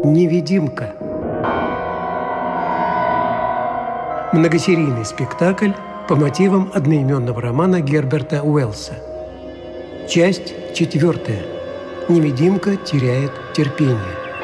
Невидимка. Многосерийный спектакль по мотивам одноименного романа Герберта Уэллса. Часть 4. Невидимка теряет терпение.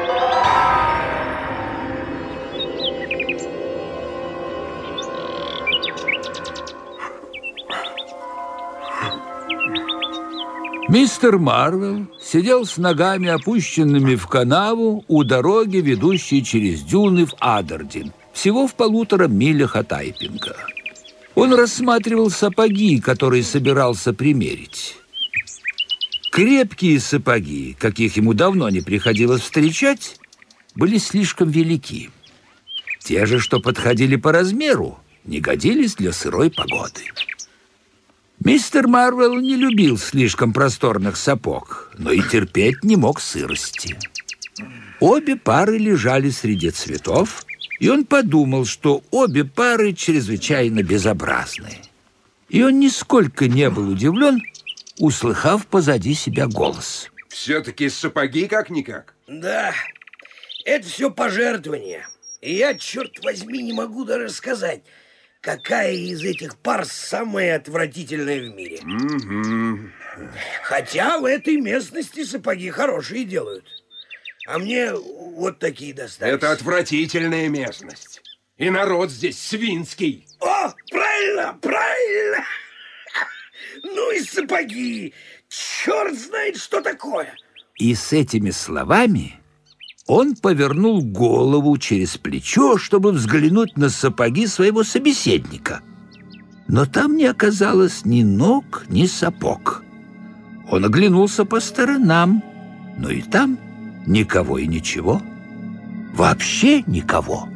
Мистер Марвел сидел с ногами, опущенными в канаву, у дороги, ведущей через дюны в Аддердин, всего в 1,5 милях от Айпинга. Он рассматривал сапоги, которые собирался примерить. Крепкие сапоги, каких ему давно не приходилось встречать, были слишком велики. Те же, что подходили по размеру, не годились для сырой погоды. Мистер Марвел не любил слишком просторных сапог, но и терпеть не мог сырости. Обе пары лежали среди цветов, и он подумал, что обе пары чрезвычайно безобразны. И он нисколько не был удивлен, услыхав позади себя голос. Все-таки сапоги как-никак. Да, это все пожертвования. И я, черт возьми, не могу даже сказать, какая из этих пар самая отвратительная в мире. Хотя в этой местности сапоги хорошие делают. А мне вот такие достались. Это отвратительная местность. И народ здесь свинский. О, правильно, правильно. Ну и сапоги. Черт знает, что такое. И с этими словами он повернул голову через плечо, чтобы взглянуть на сапоги своего собеседника. Но там не оказалось ни ног, ни сапог. Он оглянулся по сторонам, но и там никого и ничего. Вообще никого.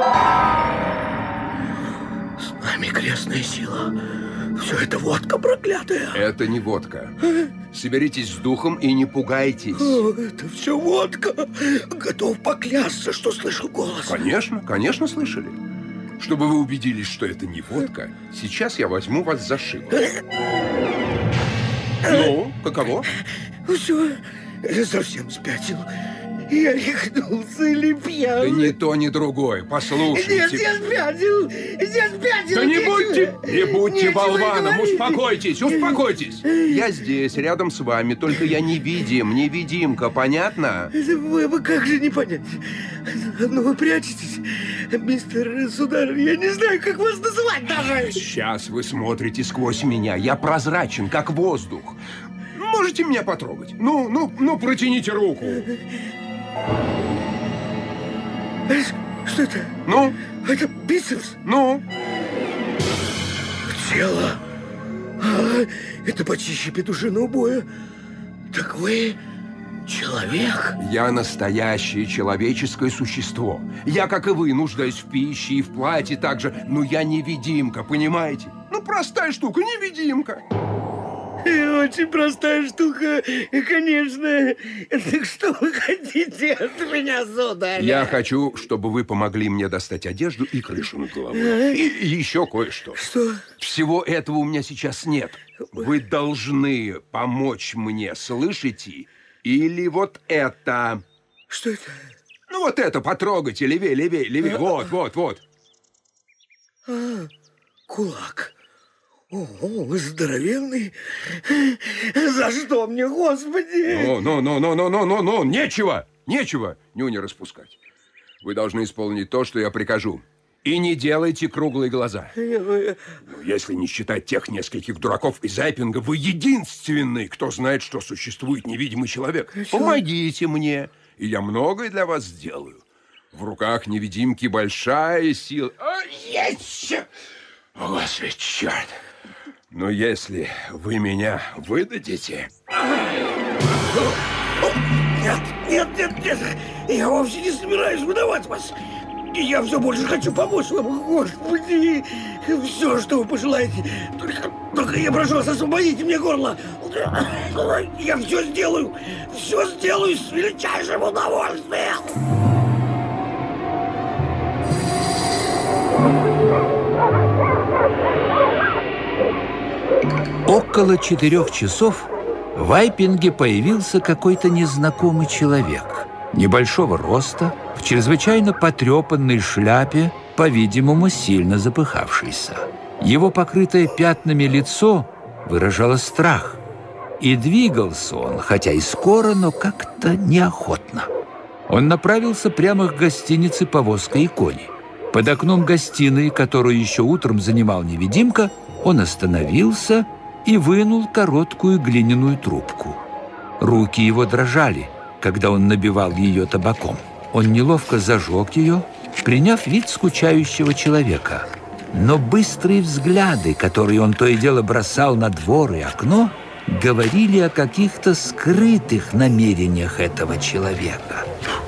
С нами крестная сила. Все это водка проклятая. Это не водка. Соберитесь с духом и не пугайтесь. О, это все водка. Готов поклясться, что слышал голос. Конечно, конечно слышали. Чтобы вы убедились, что это не водка, сейчас я возьму вас за шиворот. Ну, каково? Все, я совсем спятил. Я рехнулся или пьян. Да ни то, ни другое. Послушайте. Нет, я спятил. Я спятил. Да не будьте болваном. Успокойтесь, успокойтесь. Я здесь, рядом с вами, только я невидимка, понятно? Вы как же не понять? Ну, вы прячетесь, мистер Сударь, я не знаю, как вас называть даже. Сейчас вы смотрите сквозь меня. Я прозрачен, как воздух. Можете меня потрогать? Ну, протяните руку. Что это? Ну? Это бицепс? Ну? Тело. Это почище петушиного боя. Так вы человек? Я настоящее человеческое существо. Я, как и вы, нуждаюсь в пище и в платье также, но я невидимка, понимаете? Ну, простая штука, невидимка. Очень простая штука, конечно. Так что вы хотите от меня, сударь? Я хочу, чтобы вы помогли мне достать одежду и крышу над головой. И еще кое-что. Что? Всего этого у меня сейчас нет. Вы должны помочь мне, слышите? Или вот это. Что это? Ну, вот это, потрогайте, левее. Вот. Кулак. О, здоровенный. За что мне, Господи? Ну, нечего нюни распускать. Вы должны исполнить то, что я прикажу. И не делайте круглые глаза. Если не считать тех нескольких дураков из Айпинга, вы единственный, кто знает, что существует невидимый человек. Помогите мне, и я многое для вас сделаю. В руках невидимки большая сила. Есть! О, Господи, черт! Но если вы меня выдадите... Нет, я вовсе не собираюсь выдавать вас. Я все больше хочу помочь вам, Господи. Все, что вы пожелаете. Только я прошу вас, освободите мне горло. Я все сделаю с величайшим удовольствием. Около 4 часов в Айпинге появился какой-то незнакомый человек. небольшого роста, в чрезвычайно потрепанной шляпе, по-видимому, сильно запыхавшийся. Его покрытое пятнами лицо выражало страх, и двигался он, хотя и скоро, но как-то неохотно. Он направился прямо к гостинице «Повозка и кони». Под окном гостиной, которую еще утром занимал невидимка, он остановился и вынул короткую глиняную трубку. Руки его дрожали, когда он набивал ее табаком. Он неловко зажег ее, приняв вид скучающего человека. Но быстрые взгляды, которые он то и дело бросал на двор и окно, говорили о каких-то скрытых намерениях этого человека.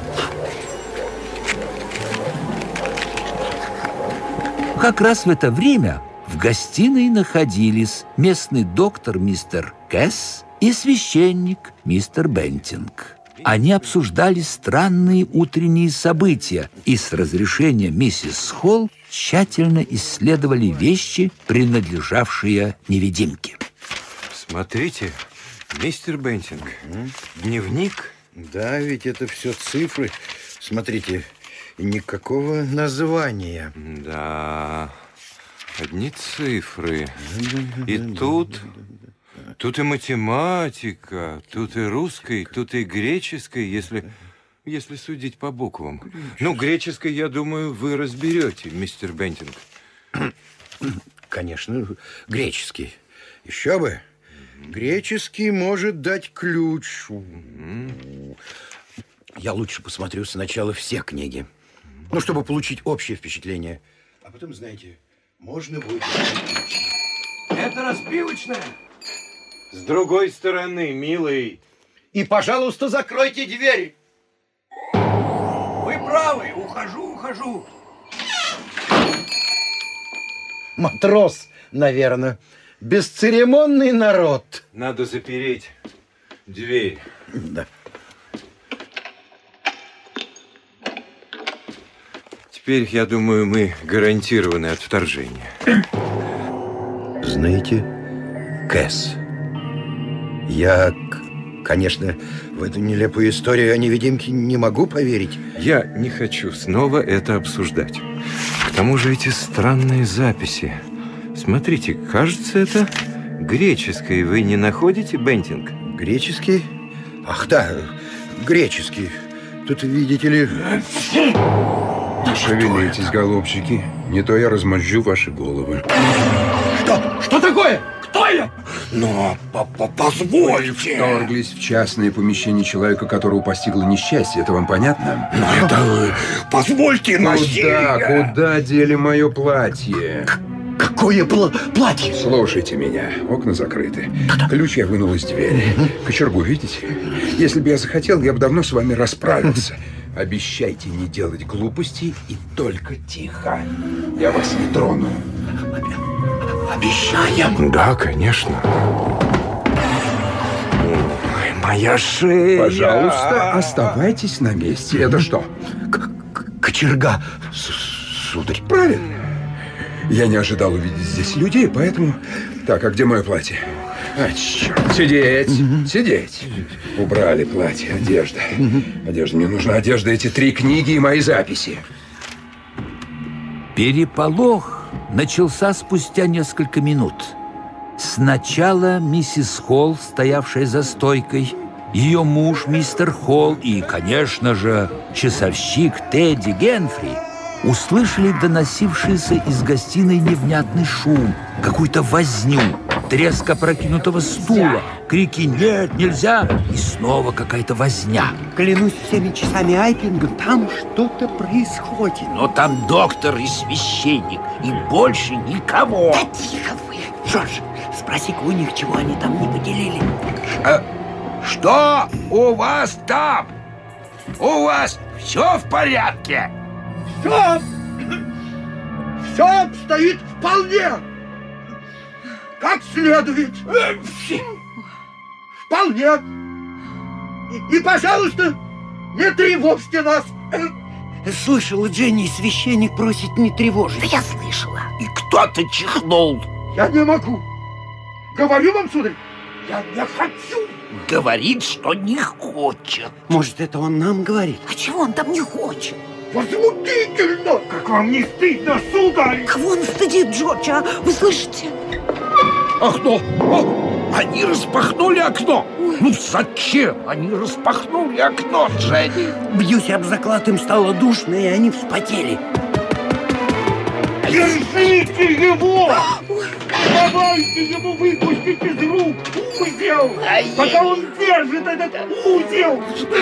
Как раз в это время в гостиной находились местный доктор мистер Кэс и священник мистер Бентинг. Они обсуждали странные утренние события и с разрешения миссис Холл тщательно исследовали вещи, принадлежавшие невидимке. Смотрите, мистер Бентинг, дневник? Да, ведь это все цифры. Смотрите, никакого названия. Да, одни цифры. И тут и математика, тут и русской, тут и греческой, если судить по буквам. Ну, греческой, я думаю, вы разберете, мистер Бентинг. Конечно, греческий. Еще бы. Греческий может дать ключ. Я лучше посмотрю сначала все книги. Ну, чтобы получить общее впечатление. А потом, знаете, можно будет... Это разбивочная. С другой стороны, милый. И, пожалуйста, закройте двери. Вы правы, ухожу. Матрос, наверное. Бесцеремонный народ. Надо запереть дверь. Да. Теперь, я думаю, мы гарантированы от вторжения. Знаете, Кэс, я, конечно, в эту нелепую историю о невидимке не могу поверить. Я не хочу снова это обсуждать. К тому же эти странные записи. Смотрите, кажется, это греческий. Вы не находите, Бентинг? Греческий? Ах, да, греческий. Тут, видите ли... Не шевелитесь, голубчики. Не то я размозжу ваши головы. Что такое? Кто я? Но позвольте. Вторглись в частное помещение человека, которого постигло несчастье. Это вам понятно? Но это... Позвольте, насилие. Куда дели мое платье? Какое платье? Слушайте меня. Окна закрыты. Ключ я вынул из двери. Кочергу видите? Если бы я захотел, я бы давно с вами расправился. Обещайте не делать глупостей и только тихо. Я вас не трону. Обещаем. Да, конечно. Ой, моя шея. Пожалуйста, оставайтесь на месте. Это что? Кочерга, сударь. Правильно. Я не ожидал увидеть здесь людей, поэтому... Так, а где мое платье? А, черт. Сидеть. Убрали платье, одежда. Мне нужна одежда, эти 3 книги и мои записи. Переполох начался спустя несколько минут. Сначала миссис Холл, стоявшая за стойкой, ее муж мистер Холл и, конечно же, часовщик Тедди Генфри услышали доносившийся из гостиной невнятный шум, какую-то возню, треск опрокинутого стула, крики «Нет, нельзя!» и снова какая-то возня. Клянусь всеми часами Айпинга, там что-то происходит. Но там доктор и священник, и больше никого. Да тихо вы! Жорж, спроси-ка у них, чего они там не поделили. Что у вас там? У вас все в порядке? Все обстоит вполне. Как следует. Вполне. И, пожалуйста, не тревожьте нас. Слышала, Дженни, священник просит не тревожить. Да я слышала. И кто-то чихнул. Я не могу. Говорю вам, сударь, я не хочу. Говорит, что не хочет. Может, это он нам говорит? А чего он там не хочет? Возмутительно! Как вам не стыдно, сударь? Кого он стыдит, Джордж, а? Вы слышите? Окно! О, они распахнули окно! Ну зачем они распахнули окно, Дженни? Бьюсь об заклад, им стало душно, и они вспотели. Держите его! Давайте ему выпустить из рук узел! Пока он держит этот узел!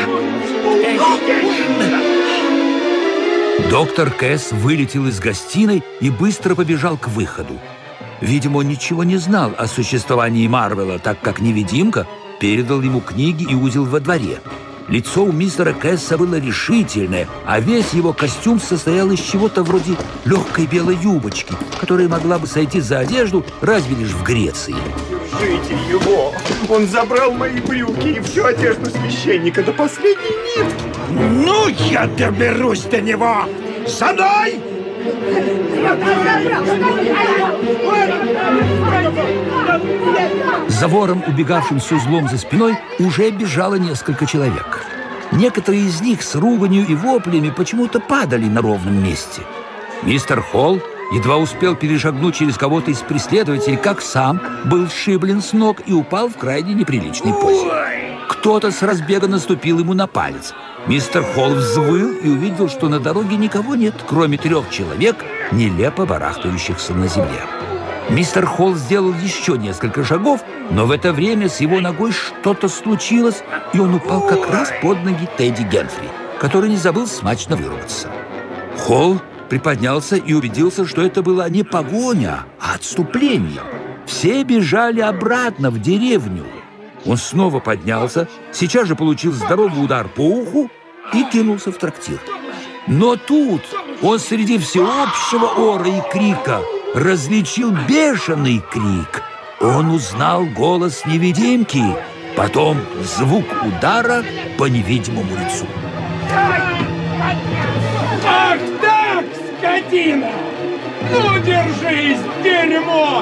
Доктор Кэс вылетел из гостиной и быстро побежал к выходу. Видимо, он ничего не знал о существовании Марвела, так как невидимка передал ему книги и узел во дворе. Лицо у мистера Кэсса было решительное, а весь его костюм состоял из чего-то вроде легкой белой юбочки, которая могла бы сойти за одежду разве лишь в Греции. Держите его! Он забрал мои брюки и всю одежду священника до последней нитки! Ну, я доберусь до него! За мной! За вором, убегавшим с узлом за спиной, уже бежало несколько человек. Некоторые из них с руганью и воплями почему-то падали на ровном месте. Мистер Холл едва успел перешагнуть через кого-то из преследователей, как сам был сшиблен с ног и упал в крайне неприличной позе. Кто-то с разбега наступил ему на палец. Мистер Холл взвыл и увидел, что на дороге никого нет, кроме 3 человек, нелепо барахтающихся на земле. Мистер Холл сделал еще несколько шагов, но в это время с его ногой что-то случилось, и он упал как раз под ноги Тедди Генфри, который не забыл смачно выругаться. Холл приподнялся и убедился, что это была не погоня, а отступление. Все бежали обратно в деревню. Он снова поднялся, сейчас же получил здоровый удар по уху и кинулся в трактир. Но тут он среди всеобщего ора и крика различил бешеный крик. Он узнал голос невидимки, потом звук удара по невидимому лицу. Ах так, скотина! Ну, держись, дерьмо!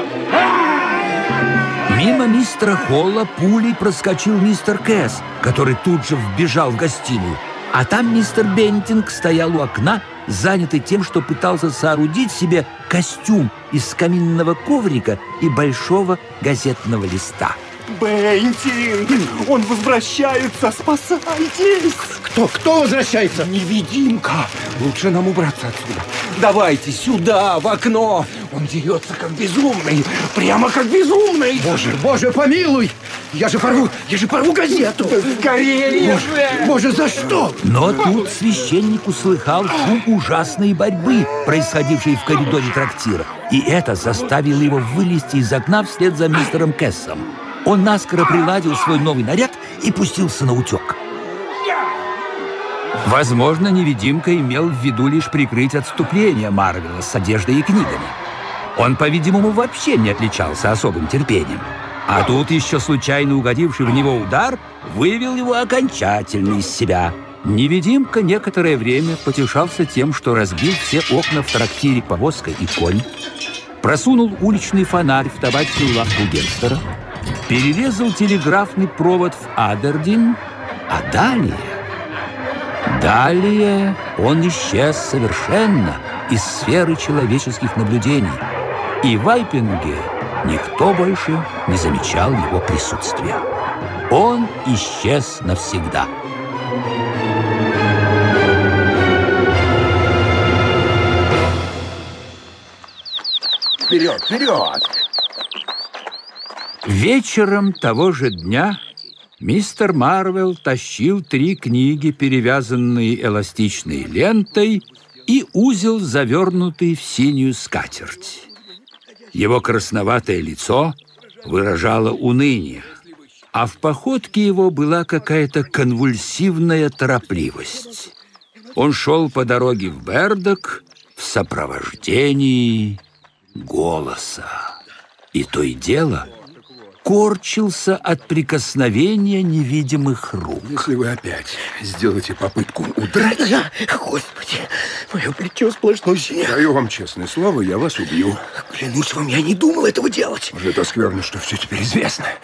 Мимо мистера Холла пулей проскочил мистер Кэс, который тут же вбежал в гостиную. А там мистер Бентинг стоял у окна, занятый тем, что пытался соорудить себе костюм из каминного коврика и большого газетного листа. Бентинг! Он возвращается! Спасайтесь! Кто возвращается? Невидимка! Лучше нам убраться отсюда. Давайте сюда, в окно! Он дерется как безумный! Прямо как безумный! Боже, помилуй! Я же порву газету! Скорее же! Боже, за что? Но тут священник услыхал шум ужасной борьбы, происходившей в коридоре трактира. И это заставило его вылезти из окна вслед за мистером Кэссом. Он наскоро приладил свой новый наряд и пустился на утек. Возможно, невидимка имел в виду лишь прикрыть отступление Марвела с одеждой и книгами. Он, по-видимому, вообще не отличался особым терпением. А тут еще случайно угодивший в него удар вывел его окончательно из себя. Невидимка некоторое время потешался тем, что разбил все окна в трактире «Повозка и конь», просунул уличный фонарь в табачную лавку гангстера, перерезал телеграфный провод в Абердин, а далее он исчез совершенно из сферы человеческих наблюдений, и в Айпинге никто больше не замечал его присутствия. Он исчез навсегда. Вперед, вперед! Вечером того же дня мистер Марвел тащил 3 книги, перевязанные эластичной лентой, и узел, завернутый в синюю скатерть. Его красноватое лицо выражало уныние, а в походке его была какая-то конвульсивная торопливость. Он шел по дороге в Бердок в сопровождении голоса. И то и дело корчился от прикосновения невидимых рук. Если вы опять сделаете попытку удрать... Господи, мое плечо сплошной снег. Даю вам честное слово, я вас убью. Клянусь вам, я не думал этого делать. Уже это скверно, что все теперь известно.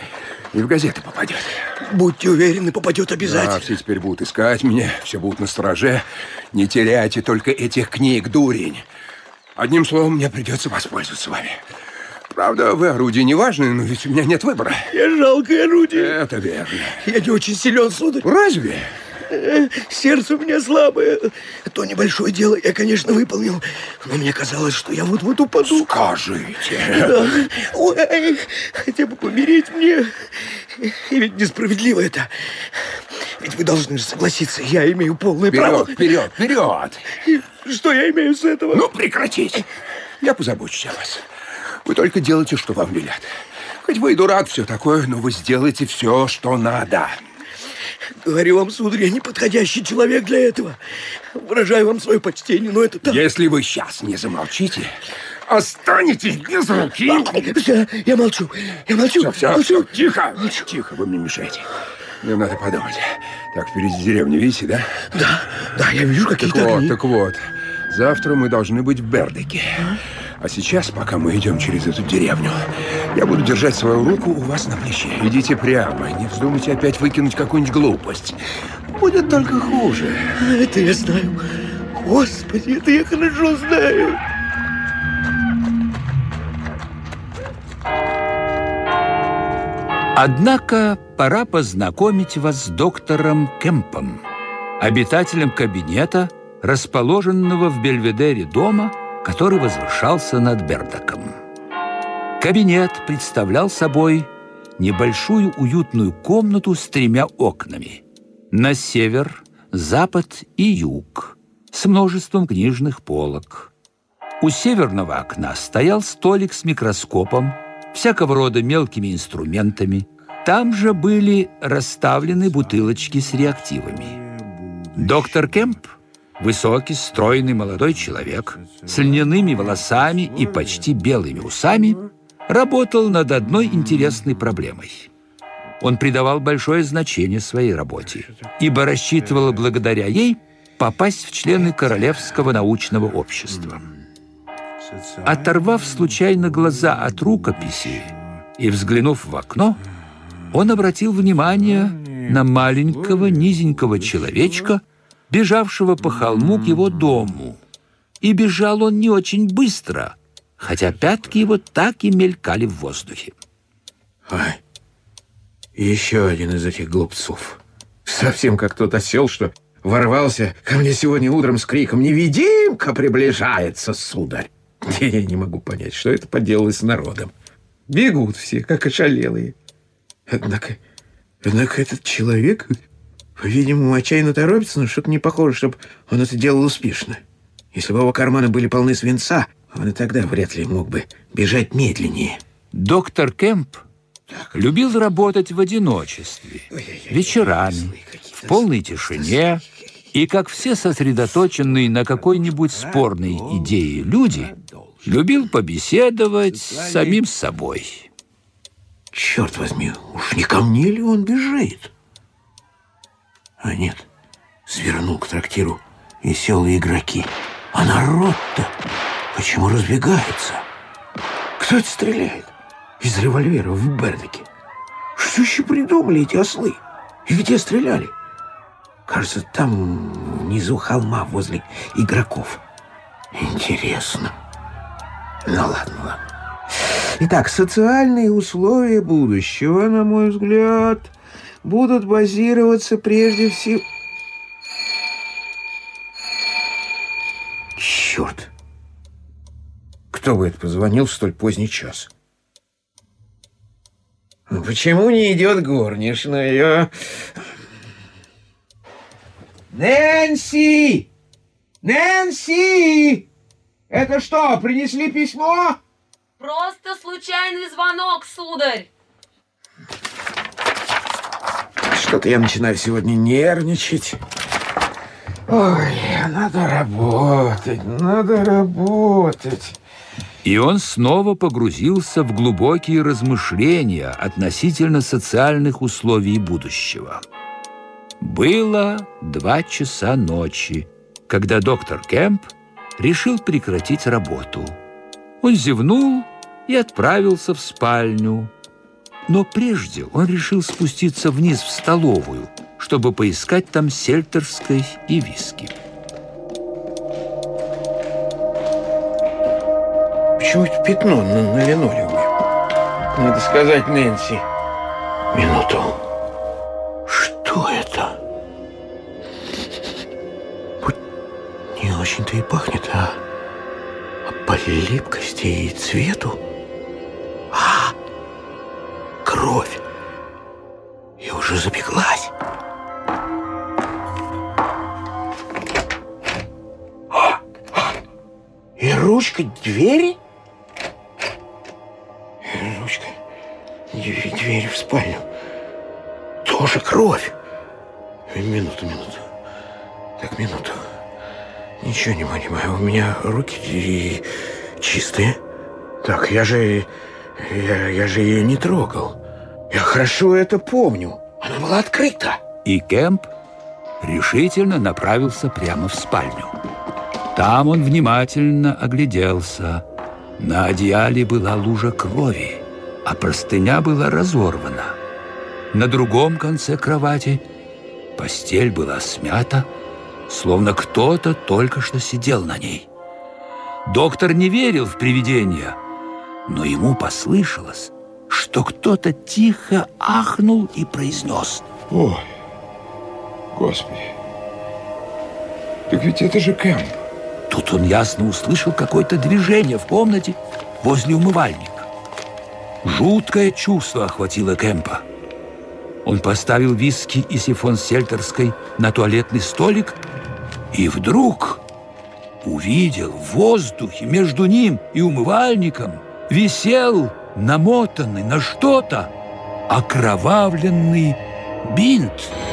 И в газеты попадет. Будьте уверены, попадет обязательно. Да, все теперь будут искать меня, все будут настороже. Не теряйте только этих книг, дурень. Одним словом, мне придется воспользоваться вами. Правда, вы орудие не важное, но ведь у меня нет выбора. Я жалкое орудие. Это верно. Я не очень силен, сударь. Разве? Сердце у меня слабое. То небольшое дело я, конечно, выполнил, но мне казалось, что я вот-вот упаду. Скажите. Да. Ой, хотя бы помереть мне. И ведь несправедливо это. Ведь вы должны же согласиться, я имею полное право. Вперед, вперед. И что я имею с этого? Ну, прекратите. Я позабочусь о вас. Вы только делайте, что вам велят. Хоть вы и дурак, все такое, но вы сделаете все, что надо. Говорю вам, сударь, я неподходящий человек для этого. Выражаю вам свое почтение, но это так. Если вы сейчас не замолчите, останетесь без руки. Все, я молчу. Я молчу. Все, тихо. Тихо, вы мне мешаете. Мне надо подумать. Так, впереди деревня, видите, да? Да, я вижу какие-то огни. Так вот. Завтра мы должны быть в Бердыке. А сейчас, пока мы идем через эту деревню, я буду держать свою руку у вас на плече. Идите прямо, не вздумайте опять выкинуть какую-нибудь глупость. Будет только хуже. Это я знаю. Господи, это я хорошо знаю. Однако пора познакомить вас с доктором Кемпом, обитателем кабинета, расположенного в Бельведере дома, который возвышался над Бердаком. Кабинет представлял собой небольшую уютную комнату с 3 окнами на север, запад и юг, с множеством книжных полок. У северного окна стоял столик с микроскопом, всякого рода мелкими инструментами. Там же были расставлены бутылочки с реактивами. Доктор Кемп, высокий, стройный молодой человек с льняными волосами и почти белыми усами, работал над одной интересной проблемой. Он придавал большое значение своей работе, ибо рассчитывал благодаря ей попасть в члены Королевского научного общества. Оторвав случайно глаза от рукописи и взглянув в окно, он обратил внимание на маленького низенького человечка, бежавшего по холму к его дому. И бежал он не очень быстро, хотя пятки его так и мелькали в воздухе. Ой, еще один из этих глупцов. Совсем как тот осел, что ворвался ко мне сегодня утром с криком «Невидимка приближается, сударь!» Я не могу понять, что это поделалось с народом. Бегут все, как ошалелые. Однако этот человек, по-видимому, отчаянно торопится, но что-то не похоже, чтобы он это делал успешно. Если бы его карманы были полны свинца, он и тогда вряд ли мог бы бежать медленнее. Доктор Кемп любил работать в одиночестве, вечерами, в полной тишине, и, как все сосредоточенные на какой-нибудь спорной идее люди, любил побеседовать с самим собой. Черт возьми, уж не ко мне ли он бежит? А нет, свернул к трактиру веселые игроки. А народ-то почему разбегается? Кто это стреляет из револьвера в Бердыке? Что еще придумали эти ослы? И где стреляли? Кажется, там внизу холма возле игроков. Интересно. Ну ладно. Итак, социальные условия будущего, на мой взгляд, будут базироваться прежде всего... Черт! Кто бы это позвонил в столь поздний час? Почему не идет горничная? Нэнси! Нэнси! Это что, принесли письмо? Просто случайный звонок, сударь. Что-то я начинаю сегодня нервничать. Ой, надо работать. И он снова погрузился в глубокие размышления относительно социальных условий будущего. Было 2 часа ночи, когда доктор Кемп решил прекратить работу. Он зевнул и отправился в спальню. Но прежде он решил спуститься вниз в столовую, чтобы поискать там сельтерской и виски. Почему это пятно на линолеуме? Надо сказать Нэнси. Минуту. Что это? Не очень-то и пахнет, а по липкости и цвету. Кровь. И уже запеклась. И ручка двери? Ручка двери в спальню. Тоже кровь. Минуту. Так, минуту. Ничего не понимаю. У меня руки чистые. Так, я же ее не трогал. Я хорошо это помню. Она была открыта. И Кэмп решительно направился прямо в спальню. Там он внимательно огляделся. На одеяле была лужа крови, а простыня была разорвана. На другом конце кровати постель была смята, словно кто-то только что сидел на ней. Доктор не верил в привидения, но ему послышалось, что кто-то тихо ахнул и произнес: «Ой, Господи, так ведь это же Кэмп». Тут он ясно услышал какое-то движение в комнате возле умывальника. Жуткое чувство охватило Кэмпа. Он поставил виски и сифон сельтерской на туалетный столик и вдруг увидел в воздухе между ним и умывальником висел намотанный на что-то окровавленный бинт.